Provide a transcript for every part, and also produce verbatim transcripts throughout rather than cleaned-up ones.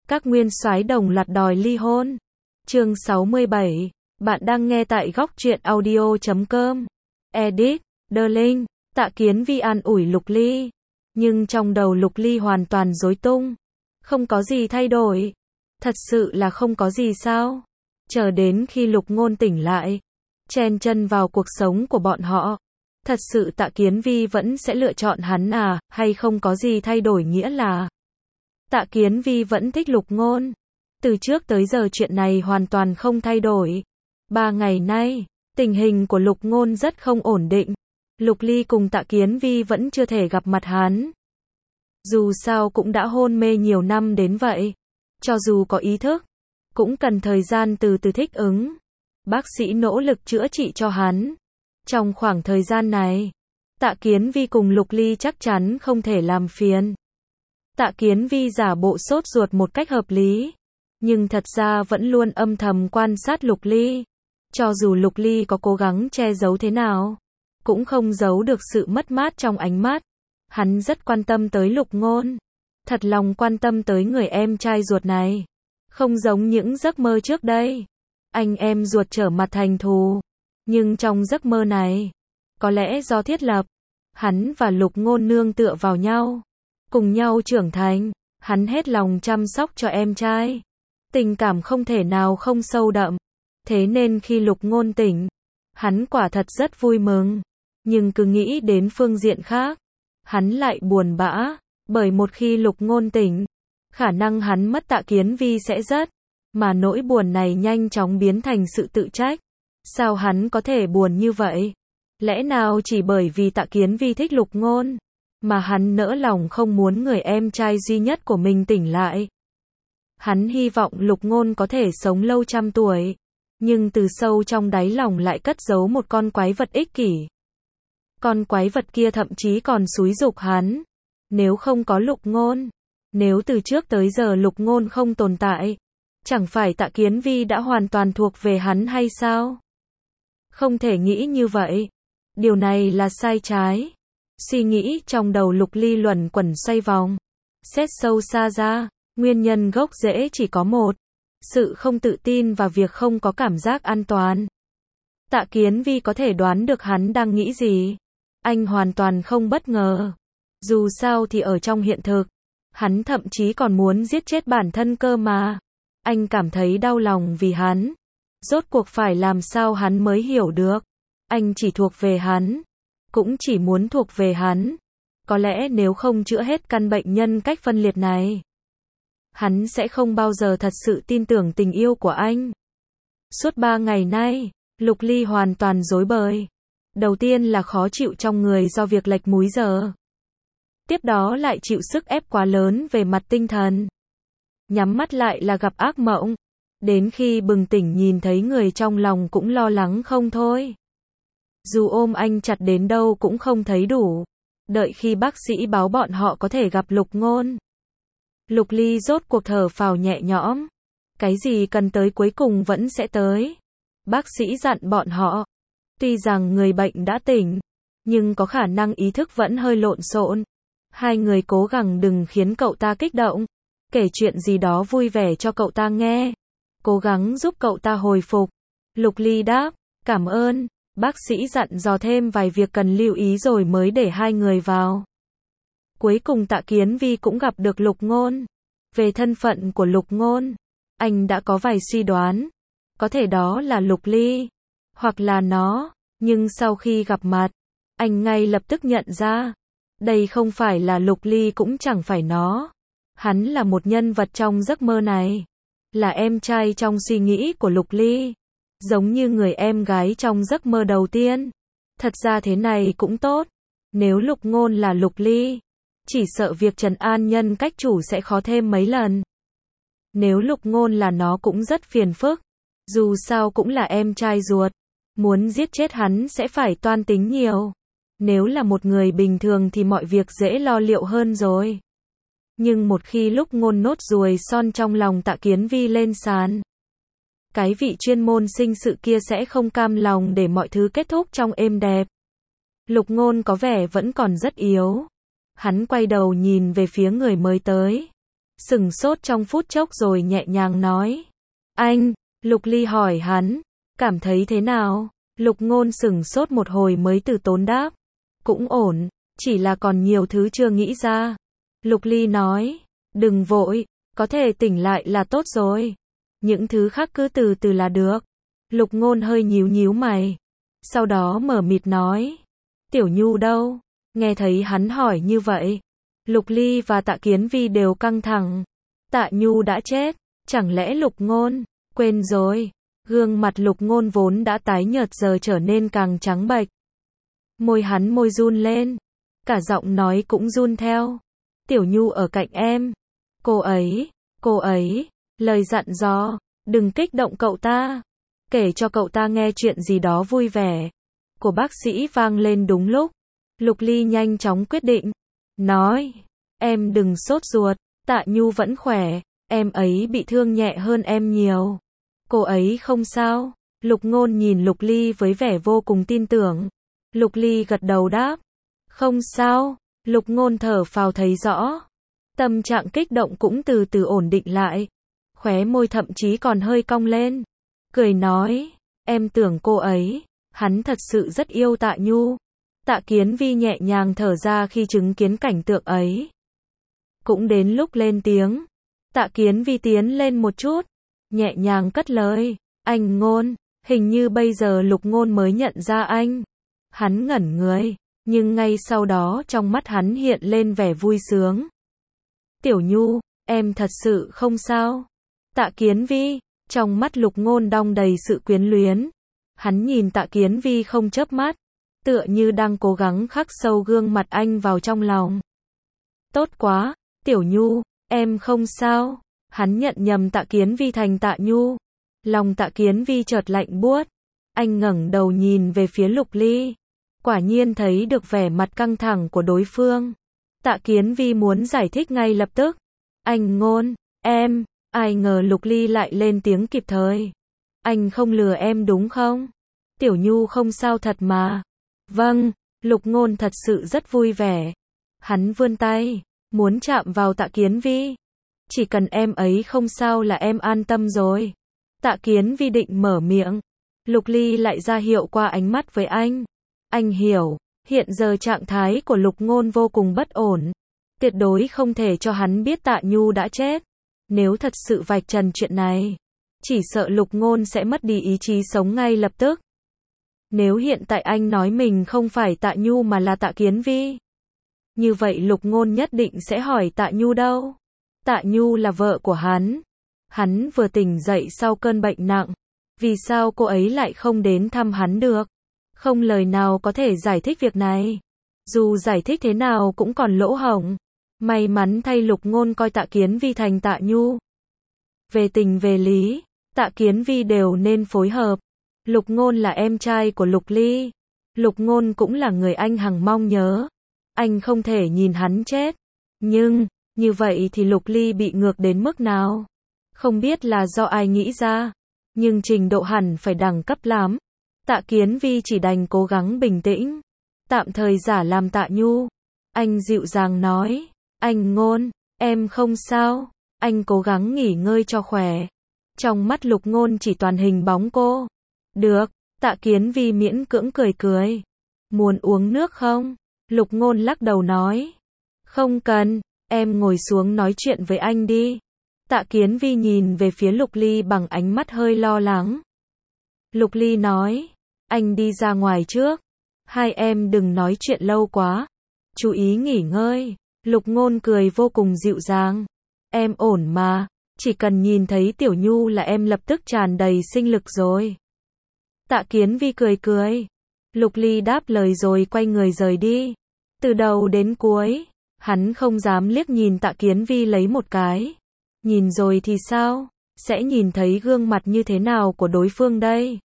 Các nguyên soái đồng loạt đòi ly hôn. Chương sáu mươi bảy. Bạn đang nghe tại góc truyện audio chấm com. Edit, Darling. Tạ Kiến Vi an ủi Lục Ly. Nhưng trong đầu Lục Ly hoàn toàn rối tung. Không có gì thay đổi. Thật sự là không có gì sao? Chờ đến khi Lục Ngôn tỉnh lại, chen chân vào cuộc sống của bọn họ. Thật sự Tạ Kiến Vi vẫn sẽ lựa chọn hắn à, hay không có gì thay đổi nghĩa là Tạ Kiến Vi vẫn thích Lục Ngôn. Từ trước tới giờ chuyện này hoàn toàn không thay đổi. Ba ngày nay, tình hình của Lục Ngôn rất không ổn định. Lục Ly cùng Tạ Kiến Vi vẫn chưa thể gặp mặt hắn. Dù sao cũng đã hôn mê nhiều năm đến vậy. Cho dù có ý thức, cũng cần thời gian từ từ thích ứng. Bác sĩ nỗ lực chữa trị cho hắn. Trong khoảng thời gian này, Tạ Kiến Vi cùng Lục Ly chắc chắn không thể làm phiền. Tạ Kiến Vi giả bộ sốt ruột một cách hợp lý, nhưng thật ra vẫn luôn âm thầm quan sát Lục Ly. Cho dù Lục Ly có cố gắng che giấu thế nào, cũng không giấu được sự mất mát trong ánh mắt. Hắn rất quan tâm tới Lục Ngôn, thật lòng quan tâm tới người em trai ruột này. Không giống những giấc mơ trước đây, anh em ruột trở mặt thành thù. Nhưng trong giấc mơ này, có lẽ do thiết lập, hắn và Lục Ngôn nương tựa vào nhau, cùng nhau trưởng thành. Hắn hết lòng chăm sóc cho em trai. Tình cảm không thể nào không sâu đậm. Thế nên khi Lục Ngôn tỉnh, hắn quả thật rất vui mừng. Nhưng cứ nghĩ đến phương diện khác, hắn lại buồn bã. Bởi một khi Lục Ngôn tỉnh, khả năng hắn mất Tạ Kiến Vi sẽ rất. Mà nỗi buồn này nhanh chóng biến thành sự tự trách. Sao hắn có thể buồn như vậy? Lẽ nào chỉ bởi vì Tạ Kiến Vi thích Lục Ngôn, mà hắn nỡ lòng không muốn người em trai duy nhất của mình tỉnh lại? Hắn hy vọng Lục Ngôn có thể sống lâu trăm tuổi, nhưng từ sâu trong đáy lòng lại cất giấu một con quái vật ích kỷ. Con quái vật kia thậm chí còn xúi giục hắn, nếu không có Lục Ngôn, nếu từ trước tới giờ Lục Ngôn không tồn tại, chẳng phải Tạ Kiến Vi đã hoàn toàn thuộc về hắn hay sao? Không thể nghĩ như vậy. Điều này là sai trái. Suy nghĩ trong đầu Lục Ly luẩn quẩn xoay vòng. Xét sâu xa ra, nguyên nhân gốc rễ chỉ có một. Sự không tự tin và việc không có cảm giác an toàn. Tạ Kiến Vi có thể đoán được hắn đang nghĩ gì. Anh hoàn toàn không bất ngờ. Dù sao thì ở trong hiện thực, hắn thậm chí còn muốn giết chết bản thân cơ mà. Anh cảm thấy đau lòng vì hắn. Rốt cuộc phải làm sao hắn mới hiểu được. Anh chỉ thuộc về hắn. Cũng chỉ muốn thuộc về hắn. Có lẽ nếu không chữa hết căn bệnh nhân cách phân liệt này, hắn sẽ không bao giờ thật sự tin tưởng tình yêu của anh. Suốt ba ngày nay, Lục Ly hoàn toàn rối bời. Đầu tiên là khó chịu trong người do việc lệch múi giờ. Tiếp đó lại chịu sức ép quá lớn về mặt tinh thần. Nhắm mắt lại là gặp ác mộng. Đến khi bừng tỉnh nhìn thấy người trong lòng cũng lo lắng không thôi. Dù ôm anh chặt đến đâu cũng không thấy đủ. Đợi khi bác sĩ báo bọn họ có thể gặp Lục Ngôn, Lục Ly rốt cuộc thở phào nhẹ nhõm. Cái gì cần tới cuối cùng vẫn sẽ tới. Bác sĩ dặn bọn họ, tuy rằng người bệnh đã tỉnh, nhưng có khả năng ý thức vẫn hơi lộn xộn. Hai người cố gắng đừng khiến cậu ta kích động. Kể chuyện gì đó vui vẻ cho cậu ta nghe. Cố gắng giúp cậu ta hồi phục. Lục Ly đáp, cảm ơn. Bác sĩ dặn dò thêm vài việc cần lưu ý rồi mới để hai người vào. Cuối cùng Tạ Kiến Vi cũng gặp được Lục Ngôn. Về thân phận của Lục Ngôn, anh đã có vài suy đoán. Có thể đó là Lục Ly, hoặc là nó. Nhưng sau khi gặp mặt, anh ngay lập tức nhận ra, đây không phải là Lục Ly cũng chẳng phải nó. Hắn là một nhân vật trong giấc mơ này. Là em trai trong suy nghĩ của Lục Ly. Giống như người em gái trong giấc mơ đầu tiên. Thật ra thế này cũng tốt. Nếu Lục Ngôn là Lục Ly, chỉ sợ việc trấn an nhân cách chủ sẽ khó thêm mấy lần. Nếu Lục Ngôn là nó cũng rất phiền phức. Dù sao cũng là em trai ruột. Muốn giết chết hắn sẽ phải toan tính nhiều. Nếu là một người bình thường thì mọi việc dễ lo liệu hơn rồi. Nhưng một khi Lục Ngôn nốt ruồi son trong lòng Tạ Kiến Vi lên sàn, cái vị chuyên môn sinh sự kia sẽ không cam lòng để mọi thứ kết thúc trong êm đẹp. Lục Ngôn có vẻ vẫn còn rất yếu. Hắn quay đầu nhìn về phía người mới tới. sửng sốt trong phút chốc rồi nhẹ nhàng nói. Anh, Lục Ly hỏi hắn, cảm thấy thế nào? Lục Ngôn sửng sốt một hồi mới từ tốn đáp. Cũng ổn, chỉ là còn nhiều thứ chưa nghĩ ra. Lục Ly nói, đừng vội, có thể tỉnh lại là tốt rồi. Những thứ khác cứ từ từ là được. Lục Ngôn hơi nhíu nhíu mày. Sau đó mở mịt nói, Tiểu Nhu đâu? Nghe thấy hắn hỏi như vậy, Lục Ly và Tạ Kiến Vi đều căng thẳng. Tạ Nhu đã chết, chẳng lẽ Lục Ngôn quên rồi? Gương mặt Lục Ngôn vốn đã tái nhợt giờ trở nên càng trắng bệch. Môi hắn môi run lên, cả giọng nói cũng run theo. Tiểu Nhu ở cạnh em. Cô ấy, cô ấy, lời dặn dò, đừng kích động cậu ta. Kể cho cậu ta nghe chuyện gì đó vui vẻ. Của bác sĩ vang lên đúng lúc. Lục Ly nhanh chóng quyết định. Nói, em đừng sốt ruột, Tạ Nhu vẫn khỏe, em ấy bị thương nhẹ hơn em nhiều. Cô ấy không sao. Lục Ngôn nhìn Lục Ly với vẻ vô cùng tin tưởng. Lục Ly gật đầu đáp. Không sao. Lục Ngôn thở phào thấy rõ. Tâm trạng kích động cũng từ từ ổn định lại. Khóe môi thậm chí còn hơi cong lên. Cười nói, em tưởng cô ấy, hắn thật sự rất yêu Tạ Nhu. Tạ Kiến Vi nhẹ nhàng thở ra khi chứng kiến cảnh tượng ấy. Cũng đến lúc lên tiếng. Tạ Kiến Vi tiến lên một chút, nhẹ nhàng cất lời, anh Ngôn. Hình như bây giờ Lục Ngôn mới nhận ra anh. Hắn ngẩn người, nhưng ngay sau đó trong mắt hắn hiện lên vẻ vui sướng. Tiểu Nhu, em thật sự không sao. Tạ Kiến Vi, trong mắt Lục Ngôn đong đầy sự quyến luyến. Hắn nhìn Tạ Kiến Vi không chớp mắt, tựa như đang cố gắng khắc sâu gương mặt anh vào trong lòng. Tốt quá, Tiểu Nhu, em không sao. Hắn nhận nhầm Tạ Kiến Vi thành Tạ Nhu. Lòng Tạ Kiến Vi chợt lạnh buốt. Anh ngẩng đầu nhìn về phía Lục Ly. Quả nhiên thấy được vẻ mặt căng thẳng của đối phương. Tạ Kiến Vi muốn giải thích ngay lập tức. Anh Ngôn, em, ai ngờ Lục Ly lại lên tiếng kịp thời. Anh không lừa em đúng không? Tiểu Nhu không sao thật mà. Vâng, Lục Ngôn thật sự rất vui vẻ. Hắn vươn tay, muốn chạm vào Tạ Kiến Vi. Chỉ cần em ấy không sao là em an tâm rồi. Tạ Kiến Vi định mở miệng. Lục Ly lại ra hiệu qua ánh mắt với anh. Anh hiểu, hiện giờ trạng thái của Lục Ngôn vô cùng bất ổn. Tuyệt đối không thể cho hắn biết Tạ Nhu đã chết. Nếu thật sự vạch trần chuyện này, chỉ sợ Lục Ngôn sẽ mất đi ý chí sống ngay lập tức. Nếu hiện tại anh nói mình không phải Tạ Nhu mà là Tạ Kiến Vi, như vậy Lục Ngôn nhất định sẽ hỏi Tạ Nhu đâu. Tạ Nhu là vợ của hắn. Hắn vừa tỉnh dậy sau cơn bệnh nặng. Vì sao cô ấy lại không đến thăm hắn được? Không lời nào có thể giải thích việc này. Dù giải thích thế nào cũng còn lỗ hổng. May mắn thay Lục Ngôn coi Tạ Kiến Vi thành Tạ Nhu. Về tình về lý, Tạ Kiến Vi đều nên phối hợp. Lục Ngôn là em trai của Lục Ly. Lục Ngôn cũng là người anh hằng mong nhớ. Anh không thể nhìn hắn chết. Nhưng, như vậy thì Lục Ly bị ngược đến mức nào? Không biết là do ai nghĩ ra. Nhưng trình độ hẳn phải đẳng cấp lắm. Tạ Kiến Vi chỉ đành cố gắng bình tĩnh. Tạm thời giả làm Tạ Nhu. Anh dịu dàng nói. Anh Ngôn, em không sao. Anh cố gắng nghỉ ngơi cho khỏe. Trong mắt Lục Ngôn chỉ toàn hình bóng cô. Được, Tạ Kiến Vi miễn cưỡng cười cười. Muốn uống nước không? Lục Ngôn lắc đầu nói. Không cần, em ngồi xuống nói chuyện với anh đi. Tạ Kiến Vi nhìn về phía Lục Ly bằng ánh mắt hơi lo lắng. Lục Ly nói. Anh đi ra ngoài trước. Hai em đừng nói chuyện lâu quá. Chú ý nghỉ ngơi. Lục Ngôn cười vô cùng dịu dàng. Em ổn mà. Chỉ cần nhìn thấy Tiểu Nhu là em lập tức tràn đầy sinh lực rồi. Tạ Kiến Vi cười cười. Lục Ly đáp lời rồi quay người rời đi. Từ đầu đến cuối, hắn không dám liếc nhìn Tạ Kiến Vi lấy một cái. Nhìn rồi thì sao? Sẽ nhìn thấy gương mặt như thế nào của đối phương đây?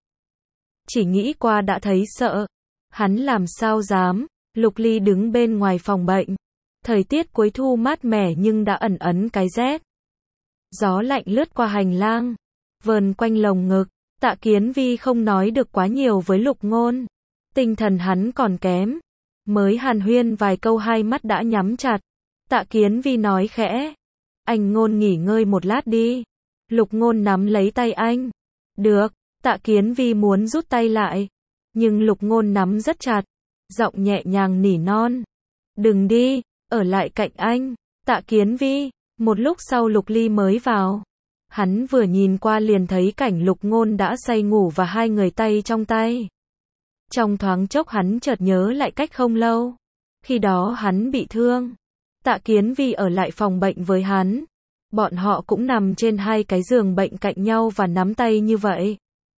Chỉ nghĩ qua đã thấy sợ. Hắn làm sao dám? Lục Ly đứng bên ngoài phòng bệnh. Thời tiết cuối thu mát mẻ nhưng đã ẩn ẩn cái rét. Gió lạnh lướt qua hành lang, vờn quanh lồng ngực. Tạ Kiến Vi không nói được quá nhiều với Lục Ngôn. Tinh thần hắn còn kém. Mới hàn huyên vài câu hai mắt đã nhắm chặt. Tạ Kiến Vi nói khẽ. Anh Ngôn nghỉ ngơi một lát đi. Lục Ngôn nắm lấy tay anh. Được, Tạ Kiến Vi muốn rút tay lại. Nhưng Lục Ngôn nắm rất chặt. Giọng nhẹ nhàng nỉ non. Đừng đi, ở lại cạnh anh. Tạ Kiến Vi. Một lúc sau Lục Ly mới vào. Hắn vừa nhìn qua liền thấy cảnh Lục Ngôn đã say ngủ và hai người tay trong tay. Trong thoáng chốc hắn chợt nhớ lại cách không lâu. Khi đó hắn bị thương. Tạ Kiến Vi ở lại phòng bệnh với hắn. Bọn họ cũng nằm trên hai cái giường bệnh cạnh nhau và nắm tay như vậy.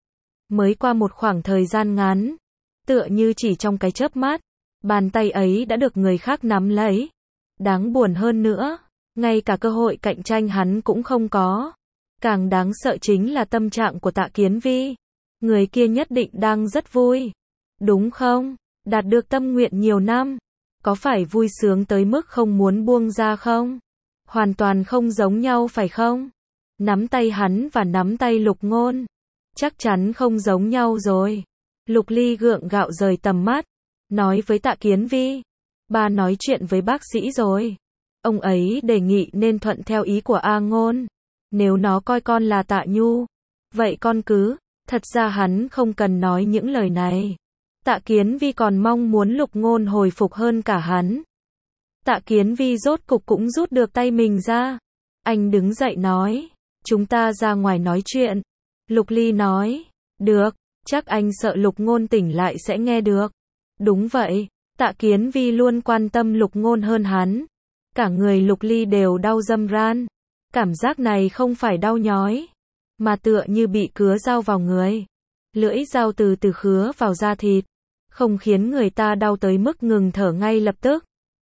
Mới qua một khoảng thời gian ngắn, tựa như chỉ trong cái chớp mắt, bàn tay ấy đã được người khác nắm lấy. Đáng buồn hơn nữa, ngay cả cơ hội cạnh tranh hắn cũng không có. Càng đáng sợ chính là tâm trạng của Tạ Kiến Vi. Người kia nhất định đang rất vui. Đúng không? Đạt được tâm nguyện nhiều năm. Có phải vui sướng tới mức không muốn buông ra không? Hoàn toàn không giống nhau phải không? Nắm tay hắn và nắm tay Lục Ngôn. Chắc chắn không giống nhau rồi. Lục Ly gượng gạo rời tầm mắt. Nói với Tạ Kiến Vi. Ba nói chuyện với bác sĩ rồi. Ông ấy đề nghị nên thuận theo ý của A Ngôn. Nếu nó coi con là Tạ Nhu. Vậy con cứ. Thật ra hắn không cần nói những lời này. Tạ Kiến Vi còn mong muốn Lục Ngôn hồi phục hơn cả hắn. Tạ Kiến Vi rốt cục cũng rút được tay mình ra. Anh đứng dậy nói. Chúng ta ra ngoài nói chuyện. Lục Ly nói. Được, chắc anh sợ Lục Ngôn tỉnh lại sẽ nghe được. Đúng vậy, Tạ Kiến Vi luôn quan tâm Lục Ngôn hơn hắn. Cả người Lục Ly đều đau râm ran. Cảm giác này không phải đau nhói, mà tựa như bị cứa dao vào người. Lưỡi dao từ từ khứa vào da thịt. Không khiến người ta đau tới mức ngừng thở ngay lập tức.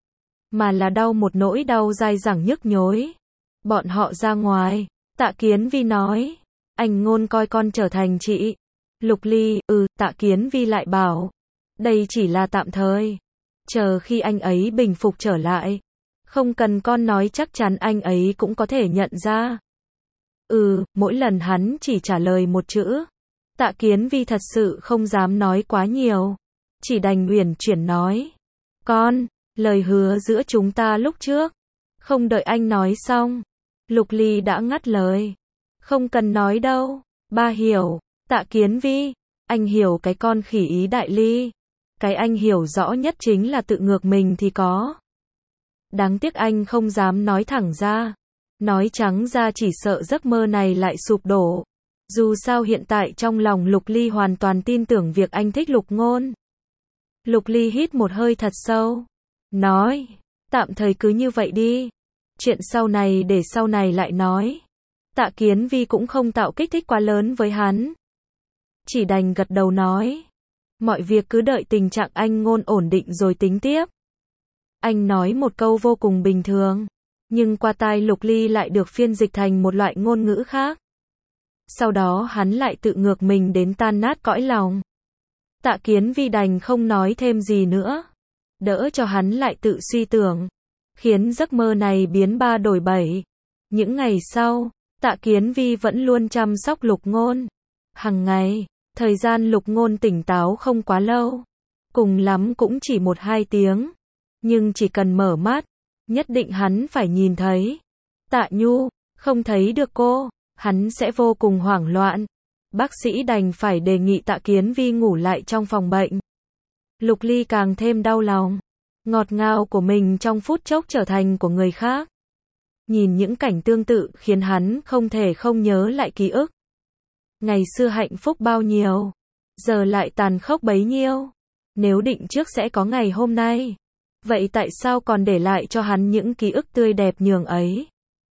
Mà là đau một nỗi đau dai dẳng nhức nhối. Bọn họ ra ngoài. Tạ Kiến Vi nói. Anh Ngôn coi con trở thành chị. Lục Ly, ừ, Tạ Kiến Vi lại bảo. Đây chỉ là tạm thời. Chờ khi anh ấy bình phục trở lại. Không cần con nói chắc chắn anh ấy cũng có thể nhận ra. Ừ, mỗi lần hắn chỉ trả lời một chữ. Tạ Kiến Vi thật sự không dám nói quá nhiều. Chỉ đành uyển chuyển nói. Con, lời hứa giữa chúng ta lúc trước. Không đợi anh nói xong. Lục Ly đã ngắt lời. Không cần nói đâu. Ba hiểu. Tạ Kiến Vi. Anh hiểu cái con khỉ ý Đại Ly. Cái anh hiểu rõ nhất chính là tự ngược mình thì có. Đáng tiếc anh không dám nói thẳng ra. Nói trắng ra chỉ sợ giấc mơ này lại sụp đổ. Dù sao hiện tại trong lòng Lục Ly hoàn toàn tin tưởng việc anh thích Lục Ngôn. Lục Ly hít một hơi thật sâu. Nói, tạm thời cứ như vậy đi. Chuyện sau này để sau này lại nói. Tạ Kiến Vi cũng không tạo kích thích quá lớn với hắn. Chỉ đành gật đầu nói. Mọi việc cứ đợi tình trạng anh Ngôn ổn định rồi tính tiếp. Anh nói một câu vô cùng bình thường. Nhưng qua tai Lục Ly lại được phiên dịch thành một loại ngôn ngữ khác. Sau đó hắn lại tự ngược mình đến tan nát cõi lòng. Tạ Kiến Vi đành không nói thêm gì nữa. Đỡ cho hắn lại tự suy tưởng. Khiến giấc mơ này biến ba đổi bảy. Những ngày sau, Tạ Kiến Vi vẫn luôn chăm sóc Lục Ngôn. Hằng ngày, thời gian Lục Ngôn tỉnh táo không quá lâu. Cùng lắm cũng chỉ một hai tiếng. Nhưng chỉ cần mở mắt, nhất định hắn phải nhìn thấy. Tạ Nhu, không thấy được cô, hắn sẽ vô cùng hoảng loạn. Bác sĩ đành phải đề nghị Tạ Kiến Vi ngủ lại trong phòng bệnh. Lục Ly càng thêm đau lòng. Ngọt ngào của mình trong phút chốc trở thành của người khác. Nhìn những cảnh tương tự khiến hắn không thể không nhớ lại ký ức. Ngày xưa hạnh phúc bao nhiêu, giờ lại tàn khốc bấy nhiêu. Nếu định trước sẽ có ngày hôm nay, vậy tại sao còn để lại cho hắn những ký ức tươi đẹp nhường ấy?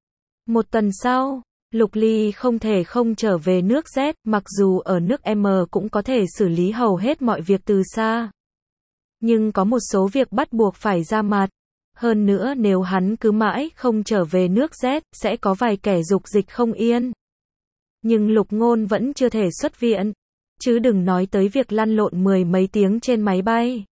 Một tuần sau, Lục Ly không thể không trở về nước Z, mặc dù ở nước M cũng có thể xử lý hầu hết mọi việc từ xa. Nhưng có một số việc bắt buộc phải ra mặt. Hơn nữa nếu hắn cứ mãi không trở về nước Z, sẽ có vài kẻ dục dịch không yên. Nhưng Lục Ngôn vẫn chưa thể xuất viện. Chứ đừng nói tới việc lăn lộn mười mấy tiếng trên máy bay.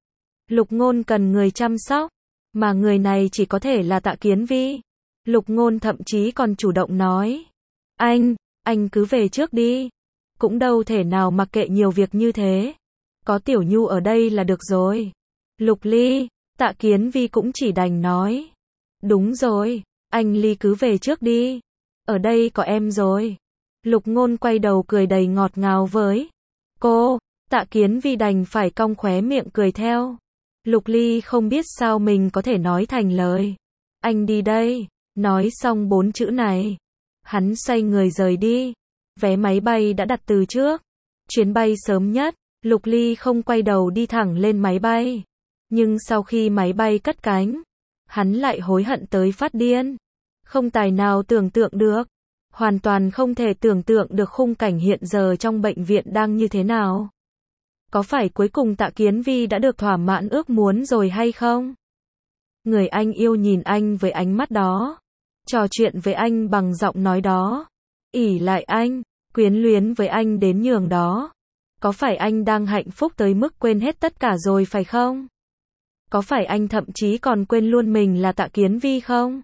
Lục Ngôn cần người chăm sóc. Mà người này chỉ có thể là Tạ Kiến Vi. Lục Ngôn thậm chí còn chủ động nói. Anh, anh cứ về trước đi. Cũng đâu thể nào mặc kệ nhiều việc như thế. Có Tiểu Nhu ở đây là được rồi. Lục Ly, Tạ Kiến Vi cũng chỉ đành nói. Đúng rồi, Anh Ly cứ về trước đi. Ở đây có em rồi. Lục Ngôn quay đầu cười đầy ngọt ngào với cô. Tạ Kiến Vi đành phải cong khóe miệng cười theo. Lục Ly không biết sao mình có thể nói thành lời. Anh đi đây. Nói xong bốn chữ này, hắn xoay người rời đi. Vé máy bay đã đặt từ trước. Chuyến bay sớm nhất, Lục Ly không quay đầu đi thẳng lên máy bay. Nhưng sau khi máy bay cất cánh, hắn lại hối hận tới phát điên. Không tài nào tưởng tượng được. Hoàn toàn không thể tưởng tượng được khung cảnh hiện giờ trong bệnh viện đang như thế nào. Có phải cuối cùng Tạ Kiến Vi đã được thỏa mãn ước muốn rồi hay không? Người anh yêu nhìn anh với ánh mắt đó. Trò chuyện với anh bằng giọng nói đó. Ỷ lại anh, quyến luyến với anh đến nhường đó. Có phải anh đang hạnh phúc tới mức quên hết tất cả rồi phải không? Có phải anh thậm chí còn quên luôn mình là Tạ Kiến Vi không?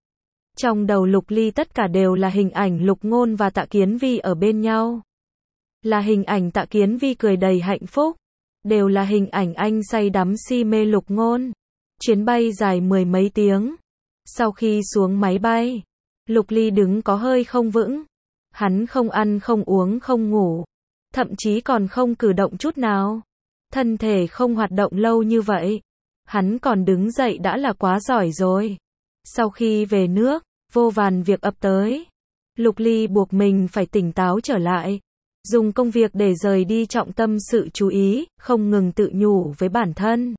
Trong đầu Lục Ly tất cả đều là hình ảnh Lục Ngôn và Tạ Kiến Vi ở bên nhau. Là hình ảnh Tạ Kiến Vi cười đầy hạnh phúc. Đều là hình ảnh anh say đắm si mê Lục Ngôn. Chuyến bay dài mười mấy tiếng. Sau khi xuống máy bay, Lục Ly đứng có hơi không vững. Hắn không ăn không uống không ngủ. Thậm chí còn không cử động chút nào. Thân thể không hoạt động lâu như vậy. Hắn còn đứng dậy đã là quá giỏi rồi. Sau khi về nước, vô vàn việc ập tới. Lục Ly buộc mình phải tỉnh táo trở lại. Dùng công việc để rời đi trọng tâm sự chú ý, không ngừng tự nhủ với bản thân.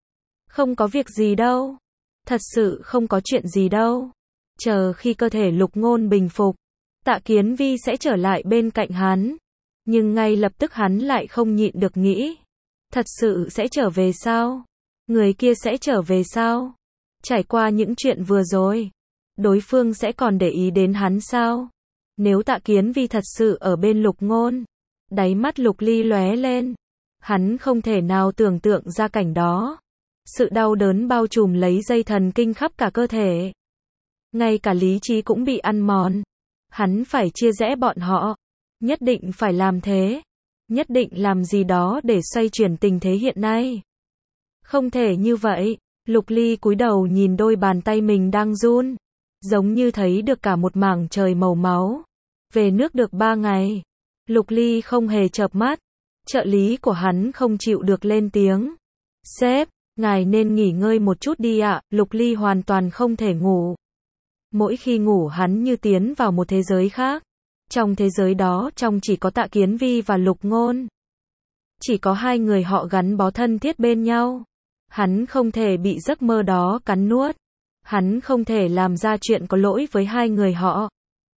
Không có việc gì đâu. Thật sự không có chuyện gì đâu. Chờ khi cơ thể Lục Ngôn bình phục, Tạ Kiến Vi sẽ trở lại bên cạnh hắn. Nhưng ngay lập tức hắn lại không nhịn được nghĩ. Thật sự sẽ trở về sao? Người kia sẽ trở về sao? Trải qua những chuyện vừa rồi, đối phương sẽ còn để ý đến hắn sao? Nếu Tạ Kiến Vi thật sự ở bên Lục Ngôn, đáy mắt Lục Ly lóe lên. Hắn không thể nào tưởng tượng ra cảnh đó. Sự đau đớn bao trùm lấy dây thần kinh khắp cả cơ thể. Ngay cả lý trí cũng bị ăn mòn. Hắn phải chia rẽ bọn họ. Nhất định phải làm thế. Nhất định làm gì đó để xoay chuyển tình thế hiện nay. Không thể như vậy. Lục Ly cúi đầu nhìn đôi bàn tay mình đang run. Giống như thấy được cả một mảng trời màu máu. Về nước được ba ngày. Lục Ly không hề chợp mắt. Trợ lý của hắn không chịu được lên tiếng. Sếp, ngài nên nghỉ ngơi một chút đi ạ. Lục Ly hoàn toàn không thể ngủ. Mỗi khi ngủ hắn như tiến vào một thế giới khác. Trong thế giới đó trong chỉ có Tạ Kiến Vi và Lục Ngôn. Chỉ có hai người họ gắn bó thân thiết bên nhau. Hắn không thể bị giấc mơ đó cắn nuốt. Hắn không thể làm ra chuyện có lỗi với hai người họ.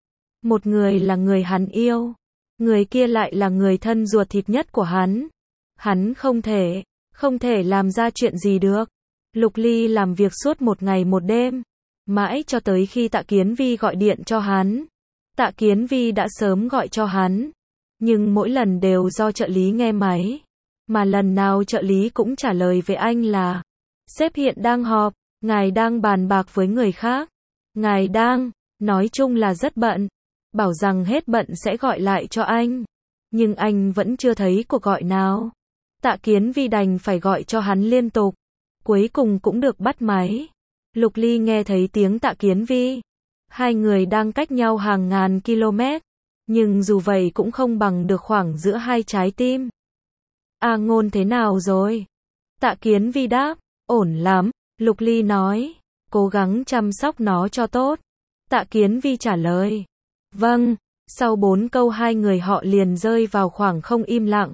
Một người là người hắn yêu. Người kia lại là người thân ruột thịt nhất của hắn. Hắn không thể, không thể làm ra chuyện gì được. Lục Ly làm việc suốt một ngày một đêm. Mãi cho tới khi Tạ Kiến Vi gọi điện cho hắn. Tạ Kiến Vi đã sớm gọi cho hắn. Nhưng mỗi lần đều do trợ lý nghe máy. Mà lần nào trợ lý cũng trả lời với anh là: sếp hiện đang họp, ngài đang bàn bạc với người khác. Ngài đang, nói chung là rất bận. Bảo rằng hết bận sẽ gọi lại cho anh. Nhưng anh vẫn chưa thấy cuộc gọi nào. Tạ Kiến Vi đành phải gọi cho hắn liên tục. Cuối cùng cũng được bắt máy. Lục Ly nghe thấy tiếng Tạ Kiến Vi. Hai người đang cách nhau hàng ngàn km. Nhưng dù vậy cũng không bằng được khoảng giữa hai trái tim. A Ngôn thế nào rồi? Tạ Kiến Vi đáp, ổn lắm. Lục Ly nói, cố gắng chăm sóc nó cho tốt. Tạ Kiến Vi trả lời, vâng. Sau bốn câu hai người họ liền rơi vào khoảng không im lặng.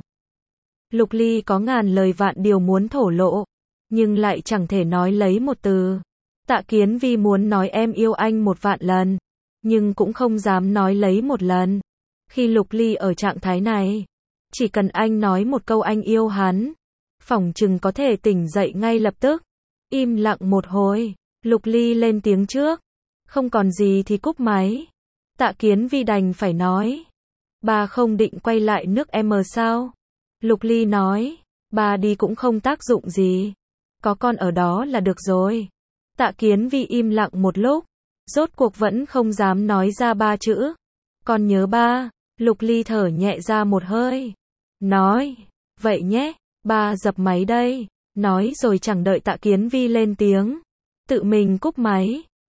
Lục Ly có ngàn lời vạn điều muốn thổ lộ, nhưng lại chẳng thể nói lấy một từ. Tạ Kiến Vi muốn nói em yêu anh một vạn lần, nhưng cũng không dám nói lấy một lần. Khi Lục Ly ở trạng thái này, chỉ cần anh nói một câu anh yêu hắn, phỏng chừng có thể tỉnh dậy ngay lập tức. Im lặng một hồi, Lục Ly lên tiếng trước. Không còn gì thì cúp máy. Tạ Kiến Vi đành phải nói, bà không định quay lại nước em sao? Lục Ly nói, bà đi cũng không tác dụng gì. Có con ở đó là được rồi. Tạ Kiến Vi im lặng một lúc, rốt cuộc vẫn không dám nói ra ba chữ. Con nhớ ba. Lục Ly thở nhẹ ra một hơi. Nói, vậy nhé, ba dập máy đây. Nói rồi chẳng đợi Tạ Kiến Vi lên tiếng. Tự mình cúp máy.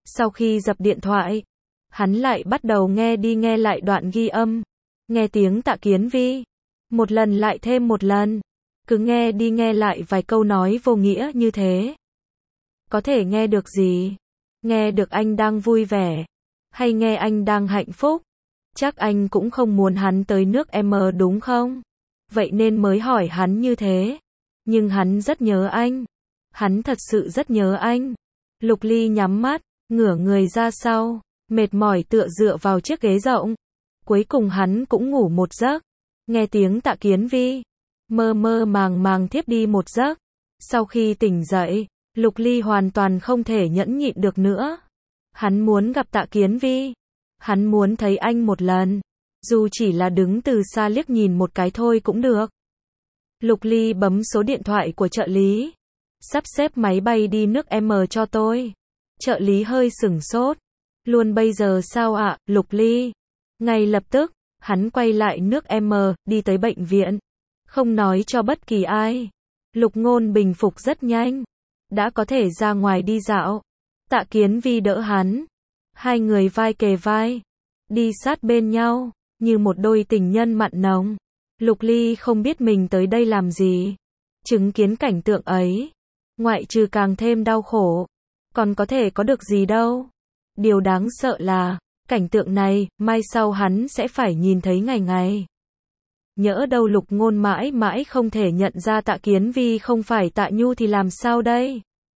Sau khi dập điện thoại, hắn lại bắt đầu nghe đi nghe lại đoạn ghi âm. Nghe tiếng Tạ Kiến Vi. Một lần lại thêm một lần. Cứ nghe đi nghe lại vài câu nói vô nghĩa như thế. Có thể nghe được gì? Nghe được anh đang vui vẻ. Hay nghe anh đang hạnh phúc? Chắc anh cũng không muốn hắn tới nước em đúng không? Vậy nên mới hỏi hắn như thế. Nhưng hắn rất nhớ anh. Hắn thật sự rất nhớ anh. Lục Ly nhắm mắt, ngửa người ra sau, mệt mỏi tựa dựa vào chiếc ghế rộng. Cuối cùng hắn cũng ngủ một giấc. Nghe tiếng Tạ Kiến Vi. Mơ mơ màng màng thiếp đi một giấc. Sau khi tỉnh dậy, Lục Ly hoàn toàn không thể nhẫn nhịn được nữa. Hắn muốn gặp Tạ Kiến Vi. Hắn muốn thấy anh một lần. Dù chỉ là đứng từ xa liếc nhìn một cái thôi cũng được. Lục Ly bấm số điện thoại của trợ lý. Sắp xếp máy bay đi nước M cho tôi. Trợ lý hơi sửng sốt. Luôn bây giờ sao ạ, Lục Ly? Ngay lập tức, hắn quay lại nước M, đi tới bệnh viện. Không nói cho bất kỳ ai. Lục Ngôn bình phục rất nhanh. Đã có thể ra ngoài đi dạo. Tạ Kiến Vi đỡ hắn. Hai người vai kề vai. Đi sát bên nhau, như một đôi tình nhân mặn nồng. Lục Ly không biết mình tới đây làm gì. Chứng kiến cảnh tượng ấy. Ngoại trừ càng thêm đau khổ. Còn có thể có được gì đâu. Điều đáng sợ là, cảnh tượng này, mai sau hắn sẽ phải nhìn thấy ngày ngày. Nhỡ đâu Lục Ngôn mãi mãi không thể nhận ra Tạ Kiến Vi không phải Tạ Nhu thì làm sao đây?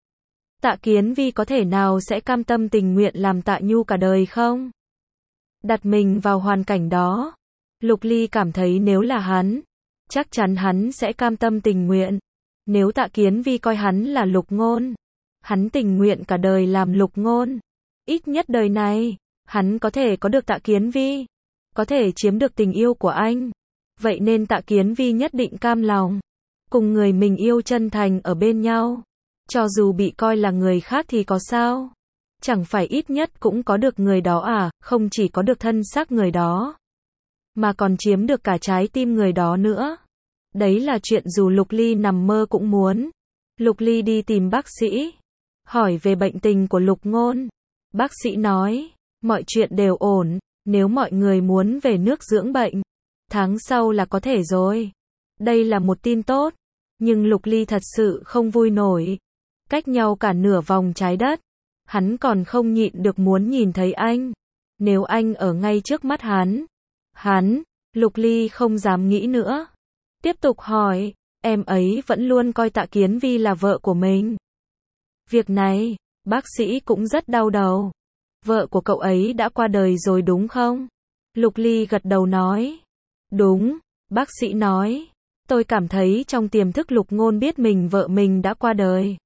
Tạ Kiến Vi có thể nào sẽ cam tâm tình nguyện làm Tạ Nhu cả đời không? Đặt mình vào hoàn cảnh đó. Lục Ly cảm thấy nếu là hắn, chắc chắn hắn sẽ cam tâm tình nguyện. Nếu Tạ Kiến Vi coi hắn là Lục Ngôn, hắn tình nguyện cả đời làm Lục Ngôn. Ít nhất đời này, hắn có thể có được Tạ Kiến Vi, có thể chiếm được tình yêu của anh. Vậy nên Tạ Kiến Vi nhất định cam lòng cùng người mình yêu chân thành ở bên nhau. Cho dù bị coi là người khác thì có sao? Chẳng phải ít nhất cũng có được người đó à, không chỉ có được thân xác người đó, mà còn chiếm được cả trái tim người đó nữa. Đấy là chuyện dù Lục Ly nằm mơ cũng muốn. Lục Ly đi tìm bác sĩ, hỏi về bệnh tình của Lục Ngôn. Bác sĩ nói, mọi chuyện đều ổn, nếu mọi người muốn về nước dưỡng bệnh, tháng sau là có thể rồi. Đây là một tin tốt, nhưng Lục Ly thật sự không vui nổi. Cách nhau cả nửa vòng trái đất, hắn còn không nhịn được muốn nhìn thấy anh. Nếu anh ở ngay trước mắt hắn, hắn, Lục Ly không dám nghĩ nữa. Tiếp tục hỏi, em ấy vẫn luôn coi Tạ Kiến Vi là vợ của mình. Việc này, bác sĩ cũng rất đau đầu. Vợ của cậu ấy đã qua đời rồi đúng không? Lục Ly gật đầu nói. Đúng, bác sĩ nói. Tôi cảm thấy trong tiềm thức Lục Ngôn biết mình vợ mình đã qua đời.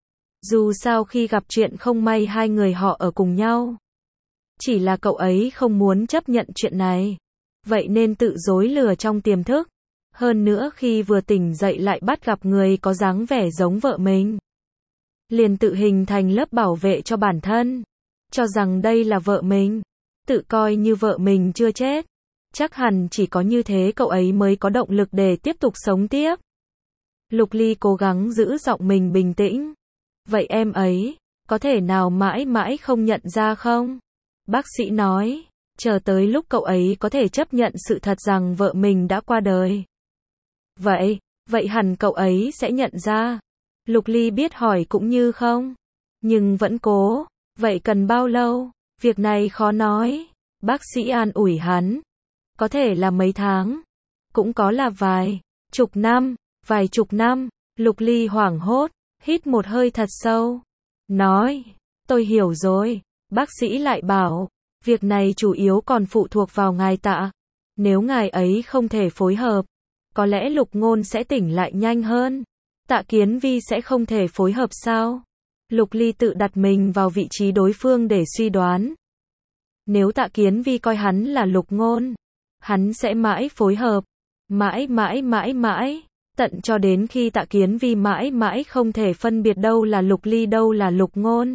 Dù sao khi gặp chuyện không may hai người họ ở cùng nhau. Chỉ là cậu ấy không muốn chấp nhận chuyện này. Vậy nên tự dối lừa trong tiềm thức. Hơn nữa khi vừa tỉnh dậy lại bắt gặp người có dáng vẻ giống vợ mình. Liền tự hình thành lớp bảo vệ cho bản thân. Cho rằng đây là vợ mình. Tự coi như vợ mình chưa chết. Chắc hẳn chỉ có như thế cậu ấy mới có động lực để tiếp tục sống tiếp. Lục Ly cố gắng giữ giọng mình bình tĩnh. Vậy em ấy, có thể nào mãi mãi không nhận ra không? Bác sĩ nói, chờ tới lúc cậu ấy có thể chấp nhận sự thật rằng vợ mình đã qua đời. Vậy, vậy hẳn cậu ấy sẽ nhận ra. Lục Ly biết hỏi cũng như không. Nhưng vẫn cố. Vậy cần bao lâu? Việc này khó nói. Bác sĩ an ủi hắn. Có thể là mấy tháng. Cũng có là vài chục năm. Vài chục năm. Lục Ly hoảng hốt. Hít một hơi thật sâu. Nói. Tôi hiểu rồi. Bác sĩ lại bảo. Việc này chủ yếu còn phụ thuộc vào ngài Tạ. Nếu ngài ấy không thể phối hợp, có lẽ Lục Ngôn sẽ tỉnh lại nhanh hơn. Tạ Kiến Vi sẽ không thể phối hợp sao? Lục Ly tự đặt mình vào vị trí đối phương để suy đoán. Nếu Tạ Kiến Vi coi hắn là Lục Ngôn, hắn sẽ mãi phối hợp. Mãi mãi mãi mãi. Tận cho đến khi Tạ Kiến Vi mãi mãi không thể phân biệt đâu là Lục Ly đâu là Lục Ngôn.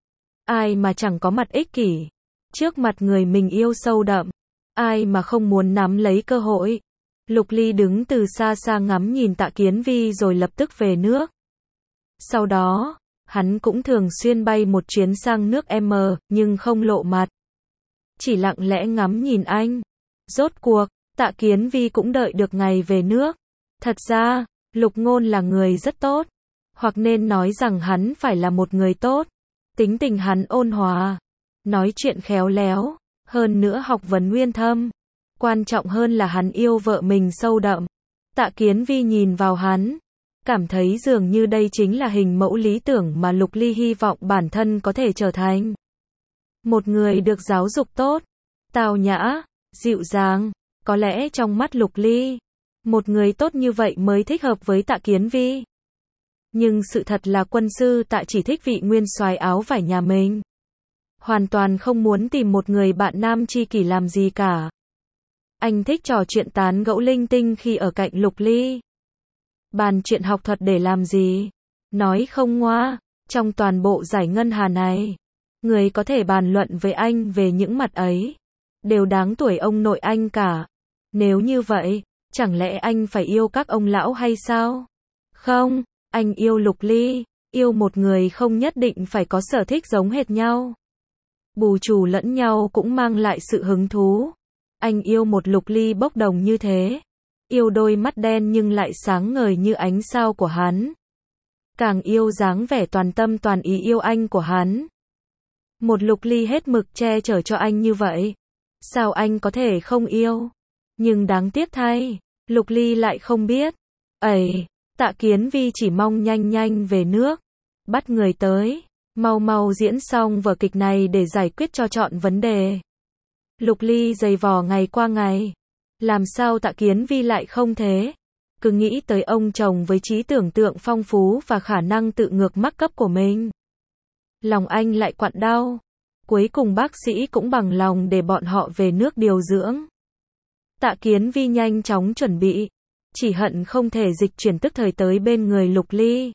Ai mà chẳng có mặt ích kỷ. Trước mặt người mình yêu sâu đậm. Ai mà không muốn nắm lấy cơ hội. Lục Ly đứng từ xa xa ngắm nhìn Tạ Kiến Vi rồi lập tức về nước. Sau đó, Hắn cũng thường xuyên bay một chuyến sang nước M, nhưng không lộ mặt. Chỉ lặng lẽ ngắm nhìn anh. Rốt cuộc, Tạ Kiến Vi cũng đợi được ngày về nước. Thật ra, Lục Ngôn là người rất tốt. Hoặc nên nói rằng hắn phải là một người tốt. Tính tình hắn ôn hòa. Nói chuyện khéo léo. Hơn nữa học vấn uyên thâm. Quan trọng hơn là hắn yêu vợ mình sâu đậm. Tạ Kiến Vi nhìn vào hắn. Cảm thấy dường như đây chính là hình mẫu lý tưởng mà Lục Ly hy vọng bản thân có thể trở thành. Một người được giáo dục tốt, tao nhã, dịu dàng. Có lẽ trong mắt Lục Ly, một người tốt như vậy mới thích hợp với Tạ Kiến Vi. Nhưng sự thật là quân sư Tạ chỉ thích vị nguyên soái áo vải nhà mình. Hoàn toàn không muốn tìm một người bạn nam tri kỷ làm gì cả. Anh thích trò chuyện tán gẫu linh tinh khi ở cạnh Lục Ly. Bàn chuyện học thuật để làm gì? Nói không ngoa, trong toàn bộ giải ngân hà này, người có thể bàn luận với anh về những mặt ấy, đều đáng tuổi ông nội anh cả. Nếu như vậy, chẳng lẽ anh phải yêu các ông lão hay sao? Không, anh yêu Lục Ly, yêu một người không nhất định phải có sở thích giống hệt nhau. Bù trù lẫn nhau cũng mang lại sự hứng thú. Anh yêu một Lục Ly bốc đồng như thế. Yêu đôi mắt đen nhưng lại sáng ngời như ánh sao của hắn. Càng yêu dáng vẻ toàn tâm toàn ý yêu anh của hắn. Một Lục Ly hết mực che chở cho anh như vậy. Sao anh có thể không yêu? Nhưng đáng tiếc thay, Lục Ly lại không biết. Ẩy, Tạ Kiến Vi chỉ mong nhanh nhanh về nước. Bắt người tới, mau mau diễn xong vở kịch này để giải quyết cho trọn vấn đề. Lục Ly giày vò ngày qua ngày. Làm sao Tạ Kiến Vi lại không thế? Cứ nghĩ tới ông chồng với trí tưởng tượng phong phú và khả năng tự ngược mắc cấp của mình. Lòng anh lại quặn đau. Cuối cùng bác sĩ cũng bằng lòng để bọn họ về nước điều dưỡng. Tạ Kiến Vi nhanh chóng chuẩn bị. Chỉ hận không thể dịch chuyển tức thời tới bên người Lục Ly.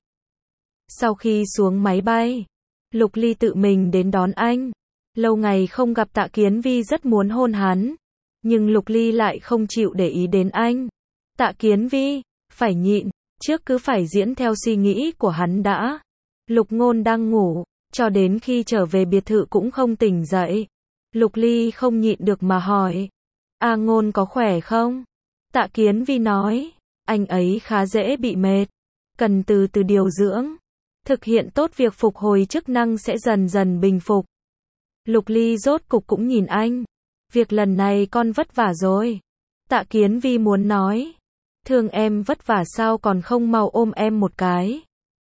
Sau khi xuống máy bay, Lục Ly tự mình đến đón anh. Lâu ngày không gặp Tạ Kiến Vi rất muốn hôn hắn. Nhưng Lục Ly lại không chịu để ý đến anh. Tạ Kiến Vi, phải nhịn, trước cứ phải diễn theo suy nghĩ của hắn đã. Lục Ngôn đang ngủ, cho đến khi trở về biệt thự cũng không tỉnh dậy. Lục Ly không nhịn được mà hỏi. A Ngôn có khỏe không? Tạ Kiến Vi nói, anh ấy khá dễ bị mệt. Cần từ từ điều dưỡng. Thực hiện tốt việc phục hồi chức năng sẽ dần dần bình phục. Lục Ly rốt cục cũng nhìn anh. Việc lần này con vất vả rồi. Tạ Kiến Vi muốn nói. Thương em vất vả sao còn không mau ôm em một cái.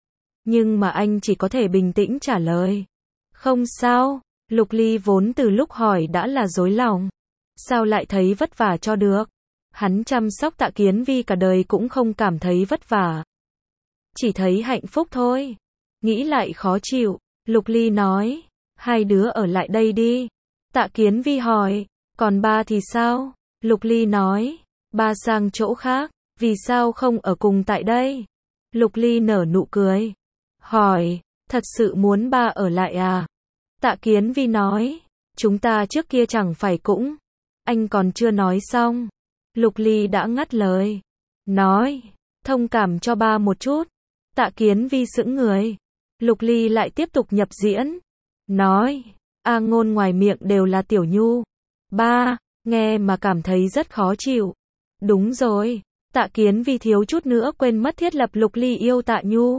Nhưng mà anh chỉ có thể bình tĩnh trả lời. Không sao. Lục Ly vốn từ lúc hỏi đã là dối lòng. Sao lại thấy vất vả cho được. Hắn chăm sóc Tạ Kiến Vi cả đời cũng không cảm thấy vất vả. Chỉ thấy hạnh phúc thôi. Nghĩ lại khó chịu. Lục Ly nói. Hai đứa ở lại đây đi. Tạ Kiến Vi hỏi. Còn ba thì sao? Lục Ly nói. Ba sang chỗ khác. Vì sao không ở cùng tại đây? Lục Ly nở nụ cười. Hỏi. Thật sự muốn ba ở lại à? Tạ Kiến Vi nói. Chúng ta trước kia chẳng phải cũng. Anh còn chưa nói xong. Lục Ly đã ngắt lời. Nói. Thông cảm cho ba một chút. Tạ Kiến Vi sững người. Lục Ly lại tiếp tục nhập diễn. Nói. A Ngôn ngoài miệng đều là Tiểu Nhu. Ba, nghe mà cảm thấy rất khó chịu. Đúng rồi. Tạ Kiến Vi thiếu chút nữa quên mất thiết lập Lục Ly yêu Tạ Nhu.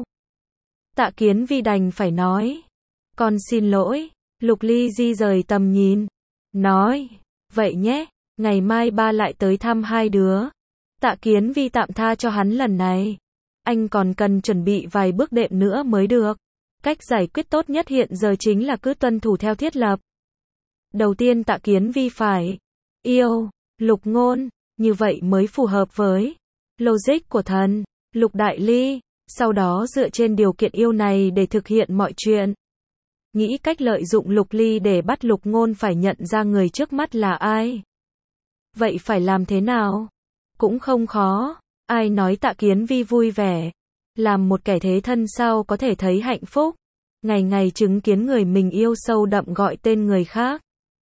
Tạ Kiến Vi đành phải nói. Con xin lỗi. Lục Ly di rời tầm nhìn. Nói. Vậy nhé. Ngày mai ba lại tới thăm hai đứa. Tạ Kiến Vi tạm tha cho hắn lần này. Anh còn cần chuẩn bị vài bước đệm nữa mới được. Cách giải quyết tốt nhất hiện giờ chính là cứ tuân thủ theo thiết lập. Đầu tiên Tạ Kiến Vi phải yêu Lục Ngôn, như vậy mới phù hợp với logic của thần, Lục Đại Ly, sau đó dựa trên điều kiện yêu này để thực hiện mọi chuyện. Nghĩ cách lợi dụng Lục Ly để bắt Lục Ngôn phải nhận ra người trước mắt là ai. Vậy phải làm thế nào? Cũng không khó. Ai nói Tạ Kiến Vi vui vẻ? Làm một kẻ thế thân sao có thể thấy hạnh phúc? Ngày ngày chứng kiến người mình yêu sâu đậm gọi tên người khác.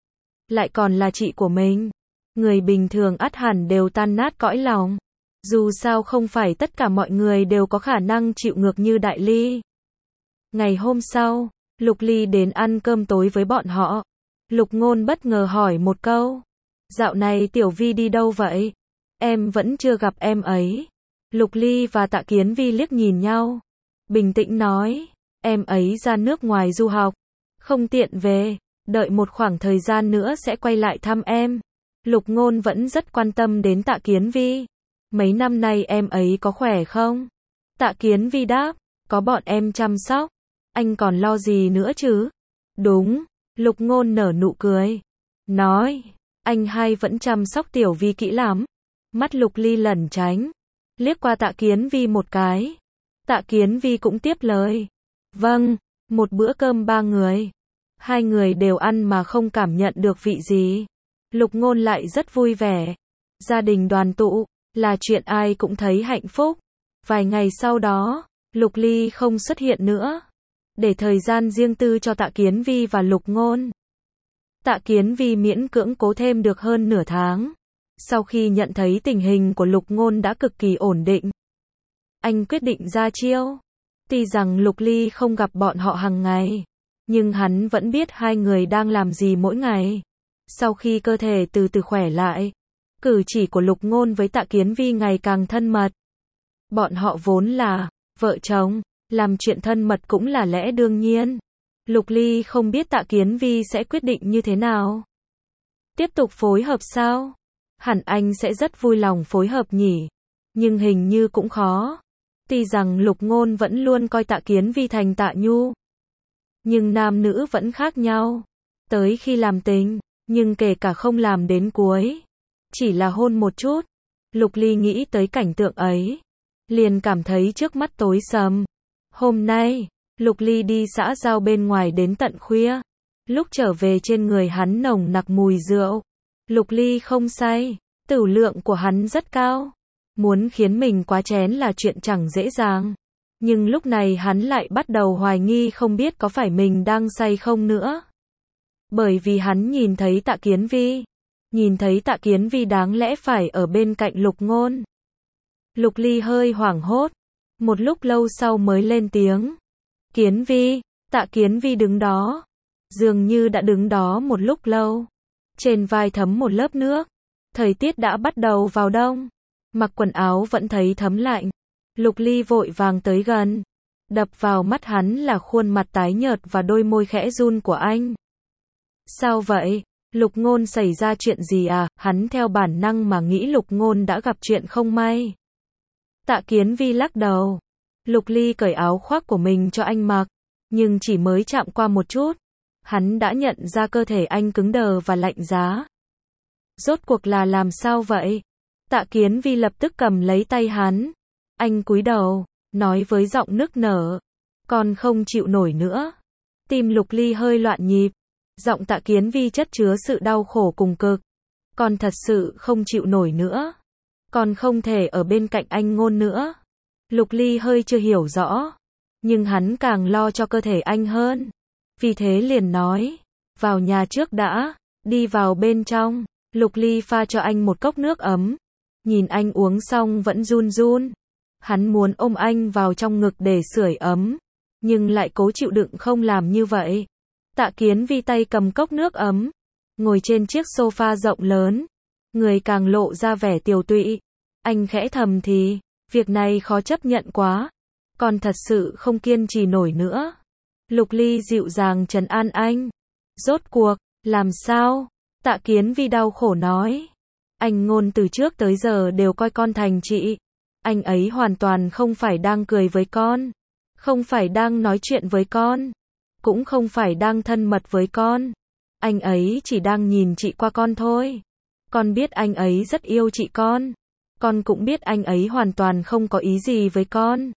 Lại còn là chị của mình. Người bình thường ắt hẳn đều tan nát cõi lòng. Dù sao không phải tất cả mọi người đều có khả năng chịu ngược như Đại Ly. Ngày hôm sau, Lục Ly đến ăn cơm tối với bọn họ. Lục Ngôn bất ngờ hỏi một câu. Dạo này Tiểu Vi đi đâu vậy? Em vẫn chưa gặp em ấy. Lục Ly và Tạ Kiến Vi liếc nhìn nhau. Bình tĩnh nói, em ấy ra nước ngoài du học. Không tiện về, đợi một khoảng thời gian nữa sẽ quay lại thăm em. Lục Ngôn vẫn rất quan tâm đến Tạ Kiến Vi. Mấy năm nay em ấy có khỏe không? Tạ Kiến Vi đáp, có bọn em chăm sóc. Anh còn lo gì nữa chứ? Đúng, Lục Ngôn nở nụ cười. Nói, anh hai vẫn chăm sóc Tiểu Vi kỹ lắm. Mắt Lục Ly lẩn tránh, liếc qua Tạ Kiến Vi một cái. Tạ Kiến Vi cũng tiếp lời. Vâng, một bữa cơm ba người. Hai người đều ăn mà không cảm nhận được vị gì. Lục Ngôn lại rất vui vẻ. Gia đình đoàn tụ, là chuyện ai cũng thấy hạnh phúc. Vài ngày sau đó, Lục Ly không xuất hiện nữa. Để thời gian riêng tư cho Tạ Kiến Vi và Lục Ngôn. Tạ Kiến Vi miễn cưỡng cố thêm được hơn nửa tháng. Sau khi nhận thấy tình hình của Lục Ngôn đã cực kỳ ổn định, anh quyết định ra chiêu. Tuy rằng Lục Ly không gặp bọn họ hàng ngày, nhưng hắn vẫn biết hai người đang làm gì mỗi ngày. Sau khi cơ thể từ từ khỏe lại, cử chỉ của Lục Ngôn với Tạ Kiến Vi ngày càng thân mật. Bọn họ vốn là vợ chồng, làm chuyện thân mật cũng là lẽ đương nhiên. Lục Ly không biết Tạ Kiến Vi sẽ quyết định như thế nào. Tiếp tục phối hợp sao? Hẳn anh sẽ rất vui lòng phối hợp nhỉ. Nhưng hình như cũng khó. Tuy rằng Lục Ngôn vẫn luôn coi Tạ Kiến Vi thành Tạ Nhu. Nhưng nam nữ vẫn khác nhau. Tới khi làm tình, nhưng kể cả không làm đến cuối, chỉ là hôn một chút. Lục Ly nghĩ tới cảnh tượng ấy, liền cảm thấy trước mắt tối sầm. Hôm nay, Lục Ly đi xã giao bên ngoài đến tận khuya. Lúc trở về trên người hắn nồng nặc mùi rượu. Lục Ly không say, tửu lượng của hắn rất cao. Muốn khiến mình quá chén là chuyện chẳng dễ dàng. Nhưng lúc này hắn lại bắt đầu hoài nghi không biết có phải mình đang say không nữa. Bởi vì hắn nhìn thấy Tạ Kiến Vi. Nhìn thấy Tạ Kiến Vi đáng lẽ phải ở bên cạnh Lục Ngôn. Lục Ly hơi hoảng hốt. Một lúc lâu sau mới lên tiếng. Kiến Vi, Tạ Kiến Vi đứng đó. Dường như đã đứng đó một lúc lâu. Trên vai thấm một lớp nước. Thời tiết đã bắt đầu vào đông. Mặc quần áo vẫn thấy thấm lạnh. Lục Ly vội vàng tới gần. Đập vào mắt hắn là khuôn mặt tái nhợt và đôi môi khẽ run của anh. Sao vậy? Lục Ngôn xảy ra chuyện gì à? Hắn theo bản năng mà nghĩ Lục Ngôn đã gặp chuyện không may. Tạ Kiến Vi lắc đầu. Lục Ly cởi áo khoác của mình cho anh mặc. Nhưng chỉ mới chạm qua một chút, hắn đã nhận ra cơ thể anh cứng đờ và lạnh giá. Rốt cuộc là làm sao vậy? Tạ Kiến Vi lập tức cầm lấy tay hắn. Anh cúi đầu, nói với giọng nức nở. Con không chịu nổi nữa. Tim Lục Ly hơi loạn nhịp. Giọng Tạ Kiến Vi chất chứa sự đau khổ cùng cực. Con thật sự không chịu nổi nữa. Con không thể ở bên cạnh anh Ngôn nữa. Lục Ly hơi chưa hiểu rõ. Nhưng hắn càng lo cho cơ thể anh hơn. Vì thế liền nói. Vào nhà trước đã. Đi vào bên trong. Lục Ly pha cho anh một cốc nước ấm. Nhìn anh uống xong vẫn run run. Hắn muốn ôm anh vào trong ngực để sưởi ấm. Nhưng lại cố chịu đựng không làm như vậy. Tạ Kiến Vi tay cầm cốc nước ấm. Ngồi trên chiếc sofa rộng lớn. Người càng lộ ra vẻ tiều tụy. Anh khẽ thầm thì. Việc này khó chấp nhận quá. Con thật sự không kiên trì nổi nữa. Lục Ly dịu dàng trấn an anh. Rốt cuộc, làm sao? Tạ Kiến Vi đau khổ nói. Anh Ngôn từ trước tới giờ đều coi con thành chị. Anh ấy hoàn toàn không phải đang cười với con. Không phải đang nói chuyện với con. Cũng không phải đang thân mật với con. Anh ấy chỉ đang nhìn chị qua con thôi. Con biết anh ấy rất yêu chị con. Con cũng biết anh ấy hoàn toàn không có ý gì với con.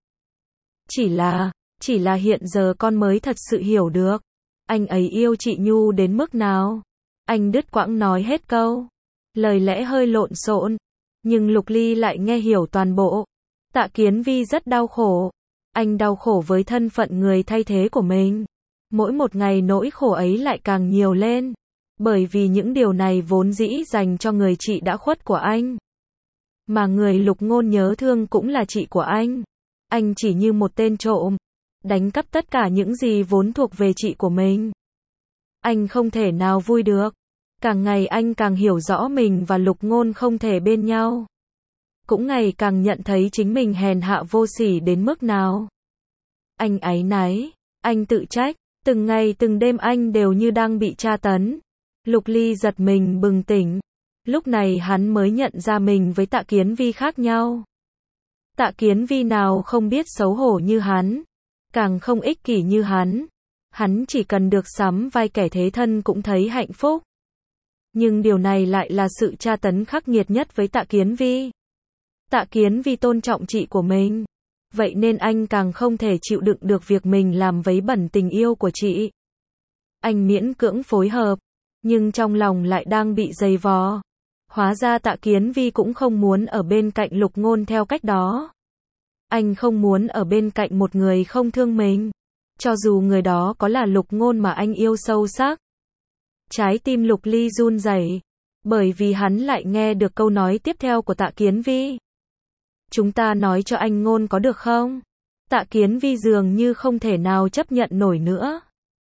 Chỉ là, chỉ là hiện giờ con mới thật sự hiểu được. Anh ấy yêu chị Nhu đến mức nào. Anh đứt quãng nói hết câu. Lời lẽ hơi lộn xộn. Nhưng Lục Ly lại nghe hiểu toàn bộ. Tạ Kiến Vi rất đau khổ. Anh đau khổ với thân phận người thay thế của mình. Mỗi một ngày nỗi khổ ấy lại càng nhiều lên. Bởi vì những điều này vốn dĩ dành cho người chị đã khuất của anh. Mà người Lục Ngôn nhớ thương cũng là chị của anh. Anh chỉ như một tên trộm. đánh cắp tất cả những gì vốn thuộc về chị của mình. Anh không thể nào vui được. Càng ngày anh càng hiểu rõ mình và Lục Ngôn không thể bên nhau. Cũng ngày càng nhận thấy chính mình hèn hạ vô sỉ đến mức nào. Anh áy náy, anh tự trách, từng ngày từng đêm anh đều như đang bị tra tấn. Lục Ly giật mình bừng tỉnh. Lúc này hắn mới nhận ra mình với Tạ Kiến Vi khác nhau. Tạ Kiến Vi nào không biết xấu hổ như hắn, càng không ích kỷ như hắn. Hắn chỉ cần được sắm vai kẻ thế thân cũng thấy hạnh phúc. Nhưng điều này lại là sự tra tấn khắc nghiệt nhất với Tạ Kiến Vi. Tạ Kiến Vi tôn trọng chị của mình. Vậy nên anh càng không thể chịu đựng được việc mình làm vấy bẩn tình yêu của chị. Anh miễn cưỡng phối hợp, nhưng trong lòng lại đang bị dày vò. Hóa ra Tạ Kiến Vi cũng không muốn ở bên cạnh Lục Ngôn theo cách đó. Anh không muốn ở bên cạnh một người không thương mình. Cho dù người đó có là Lục Ngôn mà anh yêu sâu sắc. Trái tim Lục Ly run rẩy, bởi vì hắn lại nghe được câu nói tiếp theo của Tạ Kiến Vi. Chúng ta nói cho anh Ngôn có được không? Tạ Kiến Vi dường như không thể nào chấp nhận nổi nữa.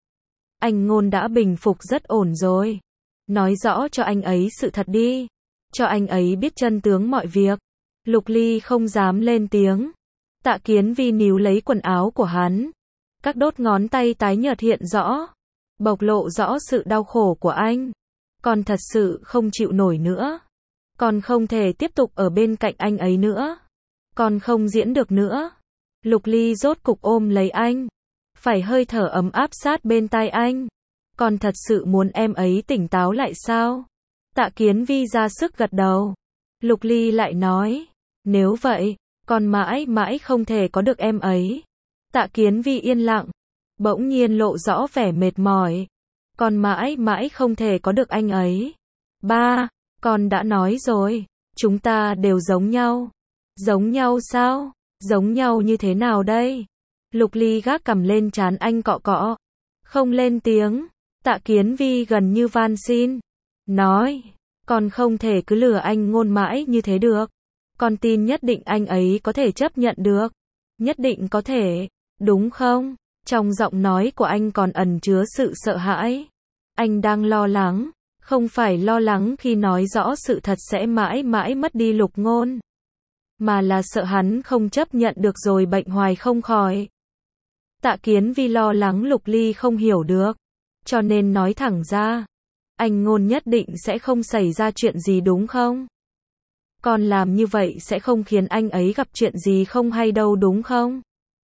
Anh Ngôn đã bình phục rất ổn rồi. Nói rõ cho anh ấy sự thật đi. Cho anh ấy biết chân tướng mọi việc. Lục Ly không dám lên tiếng. Tạ Kiến Vi níu lấy quần áo của hắn. Các đốt ngón tay tái nhợt hiện rõ. Bộc lộ rõ sự đau khổ của anh. Con thật sự không chịu nổi nữa. Con không thể tiếp tục ở bên cạnh anh ấy nữa. Con không diễn được nữa. Lục Ly rốt cục ôm lấy anh. Phải hơi thở ấm áp sát bên tai anh. Con thật sự muốn em ấy tỉnh táo lại sao? Tạ Kiến Vi ra sức gật đầu. Lục Ly lại nói. Nếu vậy, con mãi mãi không thể có được em ấy. Tạ Kiến Vi yên lặng. Bỗng nhiên lộ rõ vẻ mệt mỏi. Con mãi mãi không thể có được anh ấy. Ba, con đã nói rồi. Chúng ta đều giống nhau. Giống nhau sao? Giống nhau như thế nào đây? Lục Ly gác cằm lên trán anh cọ cọ. Không lên tiếng. Tạ Kiến Vi gần như van xin. Nói. Con không thể cứ lừa anh Ngôn mãi như thế được. Con tin nhất định anh ấy có thể chấp nhận được. Nhất định có thể. Đúng không? Trong giọng nói của anh còn ẩn chứa sự sợ hãi. Anh đang lo lắng. Không phải lo lắng khi nói rõ sự thật sẽ mãi mãi mất đi Lục Ngôn. Mà là sợ hắn không chấp nhận được rồi bệnh hoài không khỏi. Tạ Kiến Vi lo lắng Lục Ly không hiểu được. Cho nên nói thẳng ra. Anh Ngôn nhất định sẽ không xảy ra chuyện gì đúng không? Con làm như vậy sẽ không khiến anh ấy gặp chuyện gì không hay đâu đúng không?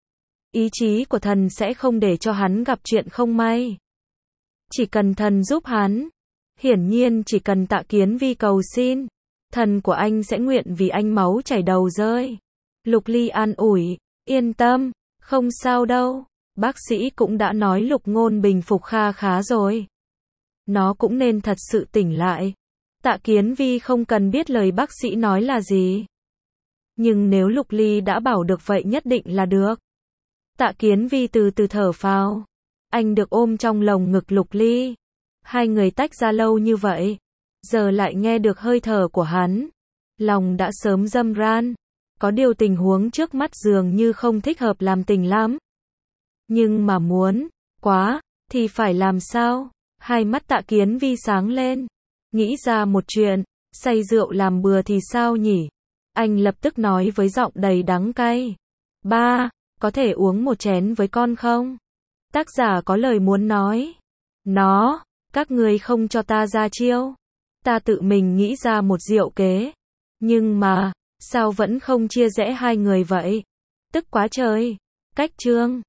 Ý chí của thần sẽ không để cho hắn gặp chuyện không may. Chỉ cần thần giúp hắn. Hiển nhiên chỉ cần Tạ Kiến Vi cầu xin. Thần của anh sẽ nguyện vì anh máu chảy đầu rơi. Lục Ly an ủi. Yên tâm. Không sao đâu. Bác sĩ cũng đã nói Lục Ngôn bình phục kha khá rồi. Nó cũng nên thật sự tỉnh lại. Tạ Kiến Vi không cần biết lời bác sĩ nói là gì. Nhưng nếu Lục Ly đã bảo được vậy nhất định là được. Tạ Kiến Vi từ từ thở phào. Anh được ôm trong lồng ngực Lục Ly. Hai người tách ra lâu như vậy. Giờ lại nghe được hơi thở của hắn. Lòng đã sớm râm ran. Có điều tình huống trước mắt dường như không thích hợp làm tình lắm. Nhưng mà muốn, quá, thì phải làm sao? Hai mắt Tạ Kiến Vi sáng lên. Nghĩ ra một chuyện, say rượu làm bừa thì sao nhỉ? Anh lập tức nói với giọng đầy đắng cay. Ba, có thể uống một chén với con không? Tác giả có lời muốn nói. Nó, các người không cho ta ra chiêu. Ta tự mình nghĩ ra một diệu kế. Nhưng mà, sao vẫn không chia rẽ hai người vậy? Tức quá trời. Cách chương.